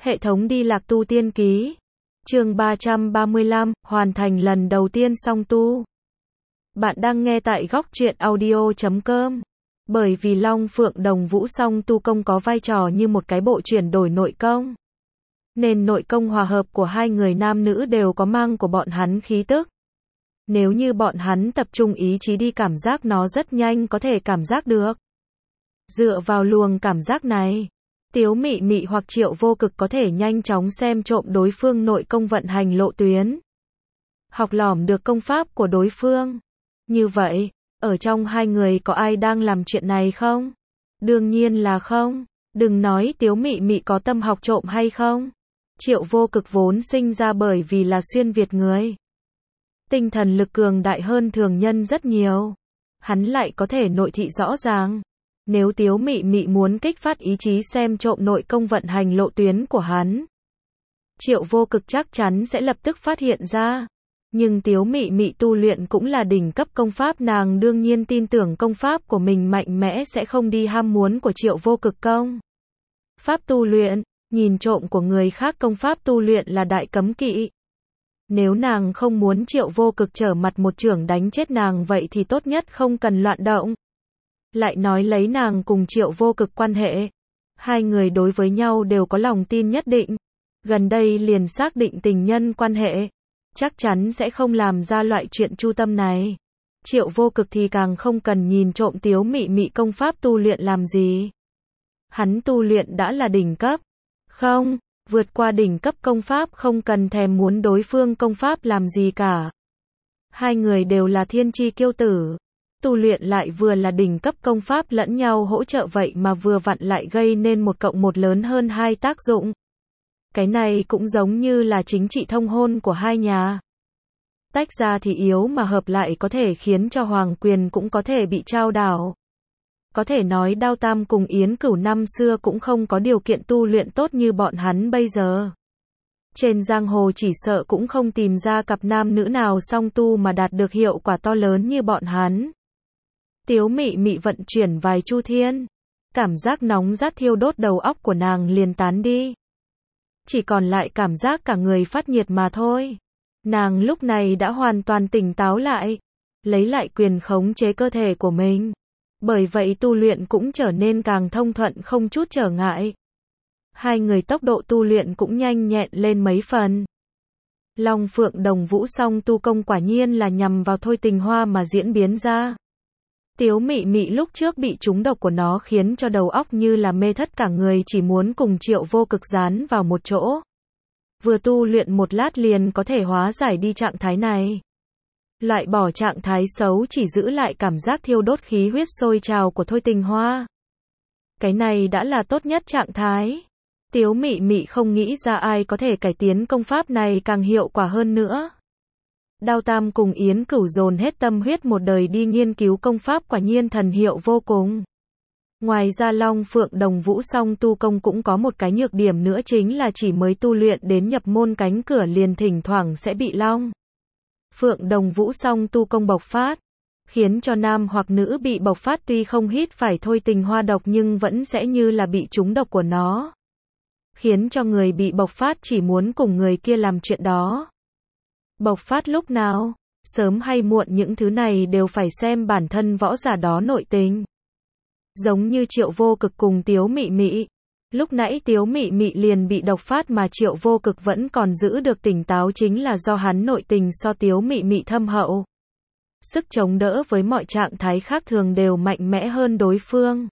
Hệ thống đi lạc tu tiên ký. Chương 335, hoàn thành lần đầu tiên song tu. Bạn đang nghe tại góc truyện audio.com. Bởi vì Long Phượng Đồng Vũ song tu công có vai trò như một cái bộ chuyển đổi nội công, nên nội công hòa hợp của hai người nam nữ đều có mang của bọn hắn khí tức. Nếu như bọn hắn tập trung ý chí đi cảm giác nó rất nhanh có thể cảm giác được. Dựa vào luồng cảm giác này, Tiếu Mị Mị hoặc Triệu Vô Cực có thể nhanh chóng xem trộm đối phương nội công vận hành lộ tuyến, học lỏm được công pháp của đối phương. Như vậy, ở trong hai người có ai đang làm chuyện này không? Đương nhiên là không. Đừng nói Tiếu Mị Mị có tâm học trộm hay không. Triệu Vô Cực vốn sinh ra bởi vì là xuyên Việt người, tinh thần lực cường đại hơn thường nhân rất nhiều. Hắn lại có thể nội thị rõ ràng. Nếu Tiếu Mị Mị muốn kích phát ý chí xem trộm nội công vận hành lộ tuyến của hắn, Triệu Vô Cực chắc chắn sẽ lập tức phát hiện ra. Nhưng Tiếu Mị Mị tu luyện cũng là đỉnh cấp công pháp, nàng đương nhiên tin tưởng công pháp của mình mạnh mẽ sẽ không đi ham muốn của Triệu Vô Cực công pháp tu luyện. Nhìn trộm của người khác công pháp tu luyện là đại cấm kỵ. Nếu nàng không muốn Triệu Vô Cực trở mặt một chưởng đánh chết nàng vậy thì tốt nhất không cần loạn động. Lại nói lấy nàng cùng Triệu Vô Cực quan hệ, hai người đối với nhau đều có lòng tin nhất định, gần đây liền xác định tình nhân quan hệ, chắc chắn sẽ không làm ra loại chuyện chu tâm này. Triệu Vô Cực thì càng không cần nhìn trộm Tiếu Mị Mị công pháp tu luyện làm gì. Hắn tu luyện đã là đỉnh cấp, không, vượt qua đỉnh cấp công pháp, không cần thèm muốn đối phương công pháp làm gì cả. Hai người đều là thiên chi kiêu tử, tu luyện lại vừa là đỉnh cấp công pháp, lẫn nhau hỗ trợ vậy mà vừa vặn lại gây nên 1+1 lớn hơn 2 tác dụng. Cái này cũng giống như là chính trị thông hôn của hai nhà. Tách ra thì yếu mà hợp lại có thể khiến cho hoàng quyền cũng có thể bị trao đảo. Có thể nói Đao Tam cùng Yến Cửu năm xưa cũng không có điều kiện tu luyện tốt như bọn hắn bây giờ. Trên giang hồ chỉ sợ cũng không tìm ra cặp nam nữ nào song tu mà đạt được hiệu quả to lớn như bọn hắn. Tiếu Mị Mị vận chuyển vài chu thiên, cảm giác nóng rát thiêu đốt đầu óc của nàng liền tán đi. Chỉ còn lại cảm giác cả người phát nhiệt mà thôi. Nàng lúc này đã hoàn toàn tỉnh táo lại, lấy lại quyền khống chế cơ thể của mình. Bởi vậy tu luyện cũng trở nên càng thông thuận không chút trở ngại. Hai người tốc độ tu luyện cũng nhanh nhẹn lên mấy phần. Long Phượng Đồng Vũ song tu công quả nhiên là nhằm vào Thôi Tình Hoa mà diễn biến ra. Tiếu Mị Mị lúc trước bị trúng độc của nó khiến cho đầu óc như là mê thất, cả người chỉ muốn cùng Triệu Vô Cực dán vào một chỗ. Vừa tu luyện một lát liền có thể hóa giải đi trạng thái này. Loại bỏ trạng thái xấu, chỉ giữ lại cảm giác thiêu đốt khí huyết sôi trào của Thôi Tình Hoa. Cái này đã là tốt nhất trạng thái. Tiếu Mị Mị không nghĩ ra ai có thể cải tiến công pháp này càng hiệu quả hơn nữa. Đao Tam cùng Yến Cửu dồn hết tâm huyết một đời đi nghiên cứu công pháp, quả nhiên thần hiệu vô cùng. Ngoài ra Long Phượng Đồng Vũ song tu công cũng có một cái nhược điểm nữa, chính là chỉ mới tu luyện đến nhập môn cánh cửa liền thỉnh thoảng sẽ bị Long Phượng Đồng Vũ song tu công bộc phát, khiến cho nam hoặc nữ bị bộc phát tuy không hít phải Thôi Tình Hoa độc nhưng vẫn sẽ như là bị trúng độc của nó, khiến cho người bị bộc phát chỉ muốn cùng người kia làm chuyện đó. Bộc phát lúc nào, sớm hay muộn, những thứ này đều phải xem bản thân võ giả đó nội tình. Giống như Triệu Vô Cực cùng Tiếu Mị Mị, lúc nãy Tiếu Mị Mị liền bị độc phát mà Triệu Vô Cực vẫn còn giữ được tỉnh táo, chính là do hắn nội tình so Tiếu Mị Mị thâm hậu. Sức chống đỡ với mọi trạng thái khác thường đều mạnh mẽ hơn đối phương.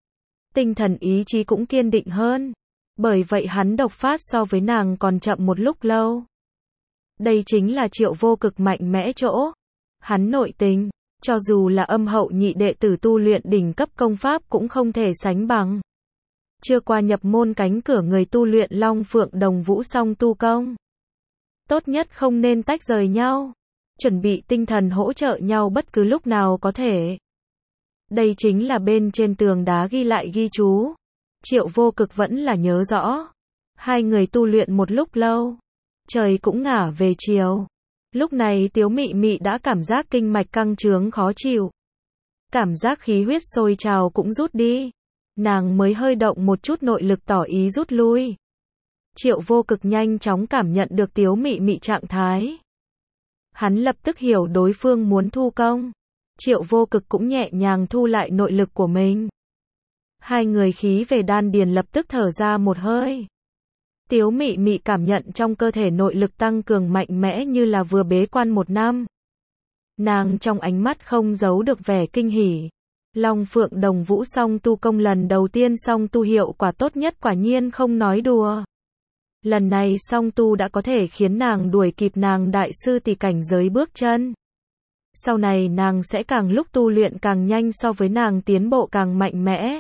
Tinh thần ý chí cũng kiên định hơn. Bởi vậy hắn độc phát so với nàng còn chậm một lúc lâu. Đây chính là Triệu Vô Cực mạnh mẽ chỗ. Hắn nội tình, cho dù là âm hậu nhị đệ tử tu luyện đỉnh cấp công pháp cũng không thể sánh bằng. Chưa qua nhập môn cánh cửa người tu luyện Long Phượng Đồng Vũ song tu công, tốt nhất không nên tách rời nhau, chuẩn bị tinh thần hỗ trợ nhau bất cứ lúc nào có thể. Đây chính là bên trên tường đá ghi lại ghi chú. Triệu Vô Cực vẫn là nhớ rõ. Hai người tu luyện một lúc lâu, trời cũng ngả về chiều. Lúc này Tiếu Mị Mị đã cảm giác kinh mạch căng trướng khó chịu, cảm giác khí huyết sôi trào cũng rút đi. Nàng mới hơi động một chút nội lực tỏ ý rút lui. Triệu Vô Cực nhanh chóng cảm nhận được Tiếu Mị Mị trạng thái. Hắn lập tức hiểu đối phương muốn thu công. Triệu Vô Cực cũng nhẹ nhàng thu lại nội lực của mình. Hai người khí về đan điền lập tức thở ra một hơi. Tiếu Mị Mị cảm nhận trong cơ thể nội lực tăng cường mạnh mẽ như là vừa bế quan 1 năm. Nàng trong ánh mắt không giấu được vẻ kinh hỉ. Long Phượng Đồng Vũ song tu công lần đầu tiên song tu hiệu quả tốt nhất quả nhiên không nói đùa. Lần này song tu đã có thể khiến nàng đuổi kịp nàng đại sư tỷ cảnh giới bước chân. Sau này nàng sẽ càng lúc tu luyện càng nhanh so với nàng tiến bộ càng mạnh mẽ.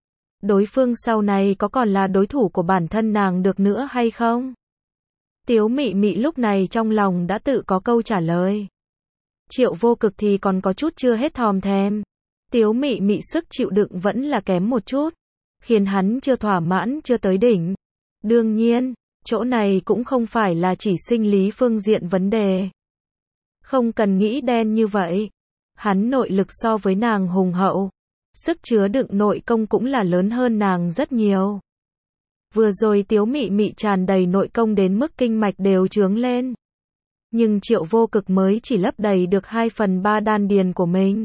Đối phương sau này có còn là đối thủ của bản thân nàng được nữa hay không? Tiếu Mị Mị lúc này trong lòng đã tự có câu trả lời. Triệu Vô Cực thì còn có chút chưa hết thòm thèm. Tiếu Mị Mị sức chịu đựng vẫn là kém một chút, khiến hắn chưa thỏa mãn, chưa tới đỉnh. Đương nhiên, chỗ này cũng không phải là chỉ sinh lý phương diện vấn đề. Không cần nghĩ đen như vậy. Hắn nội lực so với nàng hùng hậu. Sức chứa đựng nội công cũng là lớn hơn nàng rất nhiều. Vừa rồi Tiếu Mị Mị tràn đầy nội công đến mức kinh mạch đều trướng lên. Nhưng Triệu Vô Cực mới chỉ lấp đầy được 2/3 đan điền của mình.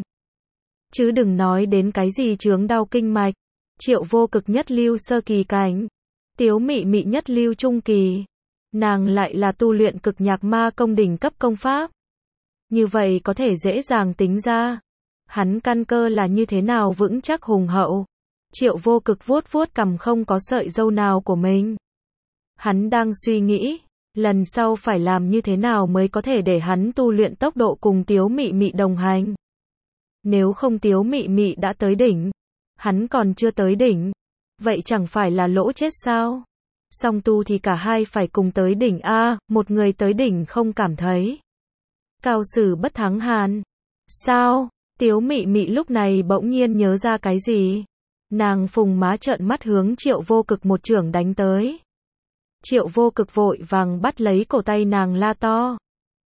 Chứ đừng nói đến cái gì chướng đau kinh mạch. Triệu Vô Cực nhất lưu sơ kỳ cảnh. Tiếu Mị Mị nhất lưu trung kỳ. Nàng lại là tu luyện cực nhạc ma công đỉnh cấp công pháp. Như vậy có thể dễ dàng tính ra. Hắn căn cơ là như thế nào vững chắc hùng hậu. Triệu Vô Cực vuốt vuốt cằm không có sợi râu nào của mình. Hắn đang suy nghĩ, lần sau phải làm như thế nào mới có thể để hắn tu luyện tốc độ cùng Tiếu Mị Mị đồng hành. Nếu không Tiếu Mị Mị đã tới đỉnh, hắn còn chưa tới đỉnh, vậy chẳng phải là lỗ chết sao? Song tu thì cả hai phải cùng tới đỉnh a, một người tới đỉnh không cảm thấy cao sử bất thắng hàn. Sao? Tiếu Mị Mị lúc này bỗng nhiên nhớ ra cái gì? Nàng phùng má trợn mắt hướng Triệu Vô Cực một chưởng đánh tới. Triệu Vô Cực vội vàng bắt lấy cổ tay nàng la to.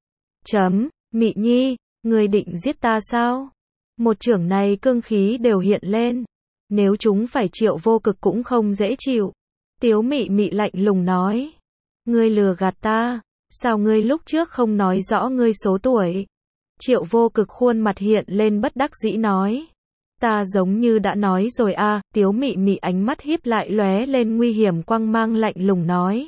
Mị Nhi, ngươi định giết ta sao? Một chưởng này cương khí đều hiện lên. Nếu chúng phải Triệu Vô Cực cũng không dễ chịu. Tiếu Mị Mị lạnh lùng nói. Ngươi lừa gạt ta, sao ngươi lúc trước không nói rõ ngươi số tuổi? Triệu Vô Cực khuôn mặt hiện lên bất đắc dĩ nói. Ta giống như đã nói rồi a. Tiếu Mị Mị ánh mắt híp lại lóe lên nguy hiểm quang mang lạnh lùng nói.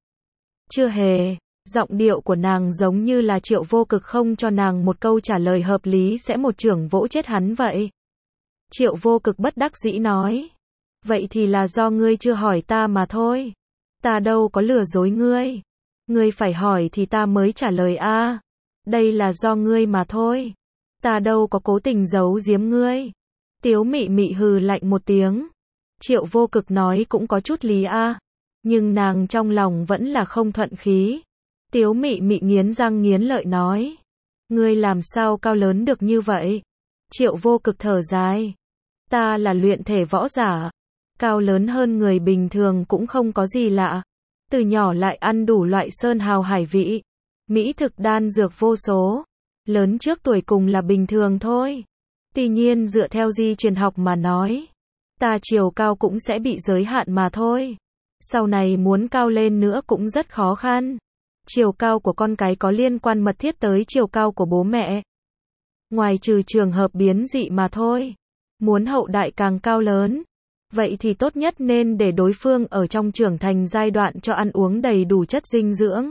Chưa hề, giọng điệu của nàng giống như là Triệu Vô Cực không cho nàng một câu trả lời hợp lý sẽ một chưởng vỗ chết hắn vậy. Triệu Vô Cực bất đắc dĩ nói. Vậy thì là do ngươi chưa hỏi ta mà thôi. Ta đâu có lừa dối ngươi. Ngươi phải hỏi thì ta mới trả lời a. Đây là do ngươi mà thôi. Ta đâu có cố tình giấu giếm ngươi. Tiếu Mị Mị hừ lạnh một tiếng. Triệu Vô Cực nói cũng có chút lý a. Nhưng nàng trong lòng vẫn là không thuận khí. Tiếu Mị Mị nghiến răng nghiến lợi nói. Ngươi làm sao cao lớn được như vậy? Triệu Vô Cực thở dài. Ta là luyện thể võ giả. Cao lớn hơn người bình thường cũng không có gì lạ. Từ nhỏ lại ăn đủ loại sơn hào hải vị. Mỹ thực đan dược vô số. Lớn trước tuổi cùng là bình thường thôi. Tuy nhiên dựa theo di truyền học mà nói, ta chiều cao cũng sẽ bị giới hạn mà thôi. Sau này muốn cao lên nữa cũng rất khó khăn. Chiều cao của con cái có liên quan mật thiết tới chiều cao của bố mẹ. Ngoài trừ trường hợp biến dị mà thôi. Muốn hậu đại càng cao lớn, vậy thì tốt nhất nên để đối phương ở trong trưởng thành giai đoạn cho ăn uống đầy đủ chất dinh dưỡng.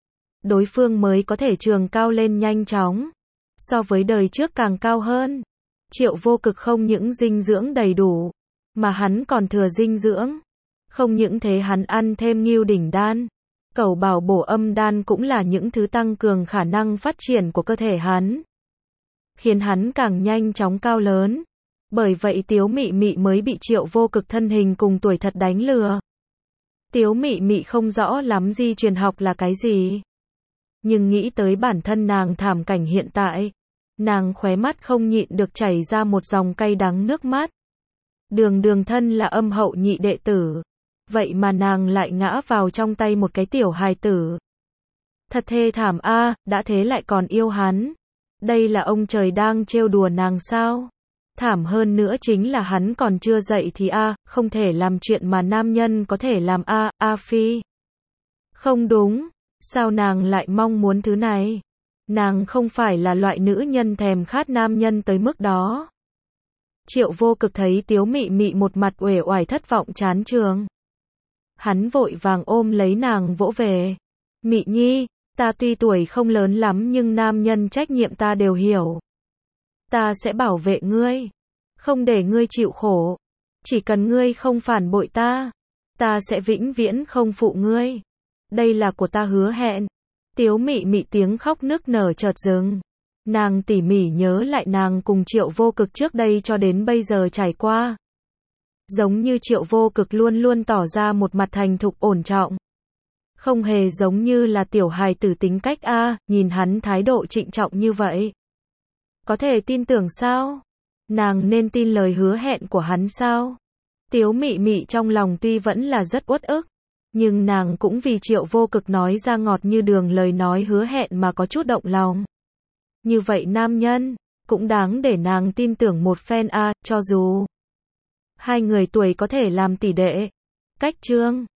Đối phương mới có thể trường cao lên nhanh chóng. So với đời trước càng cao hơn. Triệu Vô Cực không những dinh dưỡng đầy đủ, mà hắn còn thừa dinh dưỡng. Không những thế hắn ăn thêm ngưu đỉnh đan, cẩu bảo bổ âm đan cũng là những thứ tăng cường khả năng phát triển của cơ thể hắn. Khiến hắn càng nhanh chóng cao lớn. Bởi vậy Tiếu Mị Mị mới bị Triệu Vô Cực thân hình cùng tuổi thật đánh lừa. Tiếu Mị Mị không rõ lắm di truyền học là cái gì. Nhưng nghĩ tới bản thân nàng thảm cảnh hiện tại. Nàng khóe mắt không nhịn được chảy ra một dòng cay đắng nước mắt. Đường thân là âm hậu nhị đệ tử. Vậy mà nàng lại ngã vào trong tay một cái tiểu hài tử. Thật thê thảm a, đã thế lại còn yêu hắn. Đây là ông trời đang trêu đùa nàng sao? Thảm hơn nữa chính là hắn còn chưa dậy thì không thể làm chuyện mà nam nhân có thể làm a, Phi. Không đúng, sao nàng lại mong muốn thứ này? Nàng không phải là loại nữ nhân thèm khát nam nhân tới mức đó. Triệu Vô Cực thấy Tiếu Mị Mị một mặt uể oải thất vọng chán trường. Hắn vội vàng ôm lấy nàng vỗ về. Mị Nhi, ta tuy tuổi không lớn lắm nhưng nam nhân trách nhiệm ta đều hiểu. Ta sẽ bảo vệ ngươi, không để ngươi chịu khổ. Chỉ cần ngươi không phản bội ta sẽ vĩnh viễn không phụ ngươi. Đây là của ta hứa hẹn. Tiếu Mị Mị tiếng khóc nức nở chợt dừng. Nàng tỉ mỉ nhớ lại nàng cùng Triệu Vô Cực trước đây cho đến bây giờ trải qua. Giống như Triệu Vô Cực luôn luôn tỏ ra một mặt thành thục ổn trọng. Không hề giống như là tiểu hài tử tính cách nhìn hắn thái độ trịnh trọng như vậy. Có thể tin tưởng sao? Nàng nên tin lời hứa hẹn của hắn sao? Tiếu Mị Mị trong lòng tuy vẫn là rất uất ức, nhưng nàng cũng vì Triệu Vô Cực nói ra ngọt như đường lời nói hứa hẹn mà có chút động lòng. Như vậy nam nhân, cũng đáng để nàng tin tưởng một phen cho dù hai người tuổi có thể làm tỷ đệ. Cách chương